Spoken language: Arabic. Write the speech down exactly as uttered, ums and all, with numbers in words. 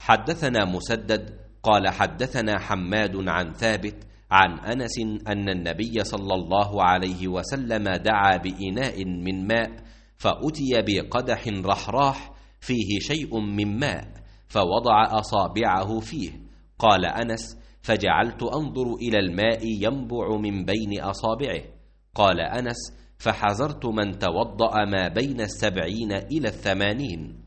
حدثنا مسدد قال حدثنا حماد عن ثابت عن أنس أن النبي صلى الله عليه وسلم دعا بإناء من ماء، فأتي بقدح رحراح فيه شيء من ماء، فوضع أصابعه فيه. قال أنس: فجعلت أنظر إلى الماء ينبع من بين أصابعه. قال أنس: فحذرت من توضأ ما بين السبعين إلى الثمانين.